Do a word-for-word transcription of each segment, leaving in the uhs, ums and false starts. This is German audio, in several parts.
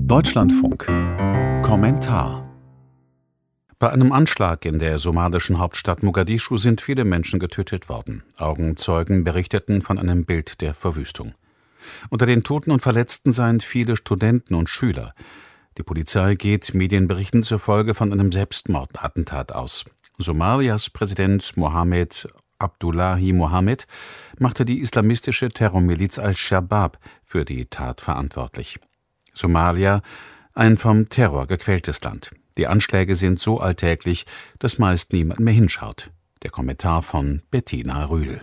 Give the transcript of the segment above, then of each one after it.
Deutschlandfunk Kommentar. Bei einem Anschlag in der somalischen Hauptstadt Mogadischu sind viele Menschen getötet worden. Augenzeugen berichteten von einem Bild der Verwüstung. Unter den Toten und Verletzten seien viele Studenten und Schüler. Die Polizei geht Medienberichten zufolge von einem Selbstmordattentat aus. Somalias Präsident Mohamed Abdullahi Mohamed machte die islamistische Terrormiliz Al-Shabaab für die Tat verantwortlich. Somalia, ein vom Terror gequältes Land. Die Anschläge sind so alltäglich, dass meist niemand mehr hinschaut. Der Kommentar von Bettina Rühl.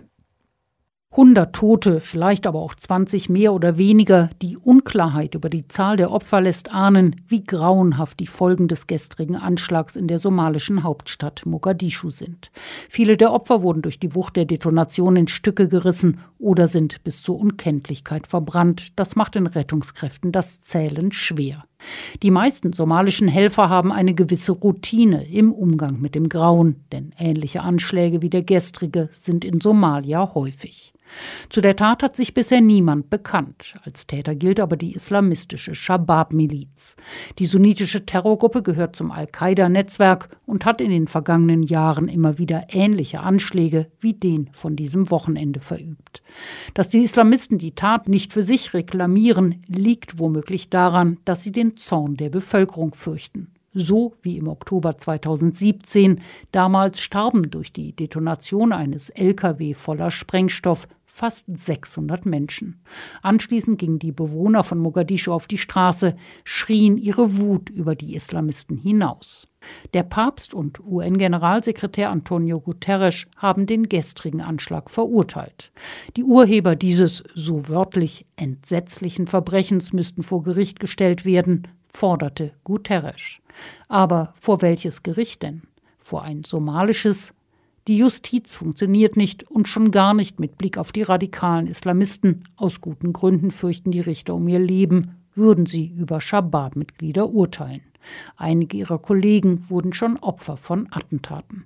hundert Tote, vielleicht aber auch zwanzig mehr oder weniger. Die Unklarheit über die Zahl der Opfer lässt ahnen, wie grauenhaft die Folgen des gestrigen Anschlags in der somalischen Hauptstadt Mogadischu sind. Viele der Opfer wurden durch die Wucht der Detonation in Stücke gerissen oder sind bis zur Unkenntlichkeit verbrannt. Das macht den Rettungskräften das Zählen schwer. Die meisten somalischen Helfer haben eine gewisse Routine im Umgang mit dem Grauen, denn ähnliche Anschläge wie der gestrige sind in Somalia häufig. Zu der Tat hat sich bisher niemand bekannt. Als Täter gilt aber die islamistische Shabaab-Miliz. Die sunnitische Terrorgruppe gehört zum Al-Qaida-Netzwerk und hat in den vergangenen Jahren immer wieder ähnliche Anschläge wie den von diesem Wochenende verübt. Dass die Islamisten die Tat nicht für sich reklamieren, liegt womöglich daran, dass sie den Zorn der Bevölkerung fürchten. So wie im Oktober zweitausendsiebzehn. Damals starben durch die Detonation eines L K W voller Sprengstoff fast sechshundert Menschen. Anschließend gingen die Bewohner von Mogadischu auf die Straße, schrien ihre Wut über die Islamisten hinaus. Der Papst und U N-Generalsekretär Antonio Guterres haben den gestrigen Anschlag verurteilt. Die Urheber dieses, so wörtlich, entsetzlichen Verbrechens müssten vor Gericht gestellt werden, forderte Guterres. Aber vor welches Gericht denn? Vor ein somalisches? Die Justiz funktioniert nicht und schon gar nicht mit Blick auf die radikalen Islamisten. Aus guten Gründen fürchten die Richter um ihr Leben, würden sie über Shabaab-Mitglieder urteilen. Einige ihrer Kollegen wurden schon Opfer von Attentaten.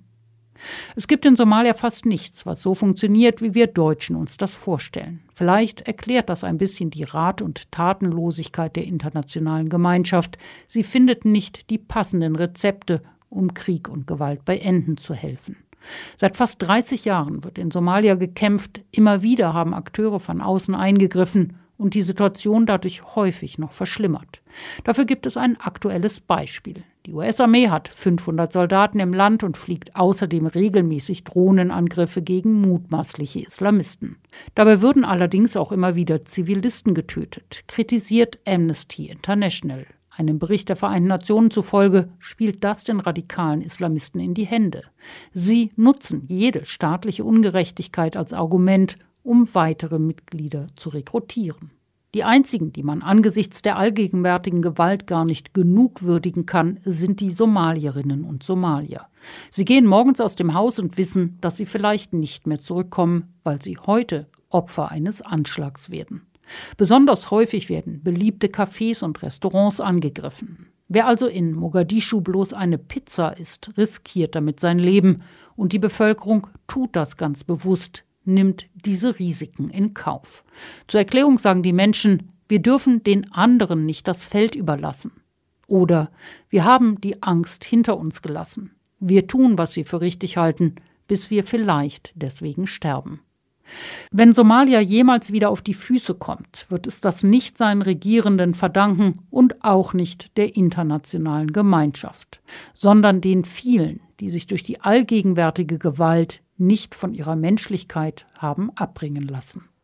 Es gibt in Somalia fast nichts, was so funktioniert, wie wir Deutschen uns das vorstellen. Vielleicht erklärt das ein bisschen die Rat- und Tatenlosigkeit der internationalen Gemeinschaft. Sie findet nicht die passenden Rezepte, um Krieg und Gewalt beenden zu helfen. Seit fast dreißig Jahren wird in Somalia gekämpft. Immer wieder haben Akteure von außen eingegriffen und die Situation dadurch häufig noch verschlimmert. Dafür gibt es ein aktuelles Beispiel. Die U S-Armee hat fünfhundert Soldaten im Land und fliegt außerdem regelmäßig Drohnenangriffe gegen mutmaßliche Islamisten. Dabei würden allerdings auch immer wieder Zivilisten getötet, kritisiert Amnesty International. Einem Bericht der Vereinten Nationen zufolge spielt das den radikalen Islamisten in die Hände. Sie nutzen jede staatliche Ungerechtigkeit als Argument, um weitere Mitglieder zu rekrutieren. Die einzigen, die man angesichts der allgegenwärtigen Gewalt gar nicht genug würdigen kann, sind die Somalierinnen und Somalier. Sie gehen morgens aus dem Haus und wissen, dass sie vielleicht nicht mehr zurückkommen, weil sie heute Opfer eines Anschlags werden. Besonders häufig werden beliebte Cafés und Restaurants angegriffen. Wer also in Mogadischu bloß eine Pizza isst, riskiert damit sein Leben und die Bevölkerung tut das ganz bewusst, nimmt diese Risiken in Kauf. Zur Erklärung sagen die Menschen, wir dürfen den anderen nicht das Feld überlassen. Oder wir haben die Angst hinter uns gelassen. Wir tun, was wir für richtig halten, bis wir vielleicht deswegen sterben. Wenn Somalia jemals wieder auf die Füße kommt, wird es das nicht seinen Regierenden verdanken und auch nicht der internationalen Gemeinschaft, sondern den vielen, die sich durch die allgegenwärtige Gewalt nicht von ihrer Menschlichkeit haben abbringen lassen.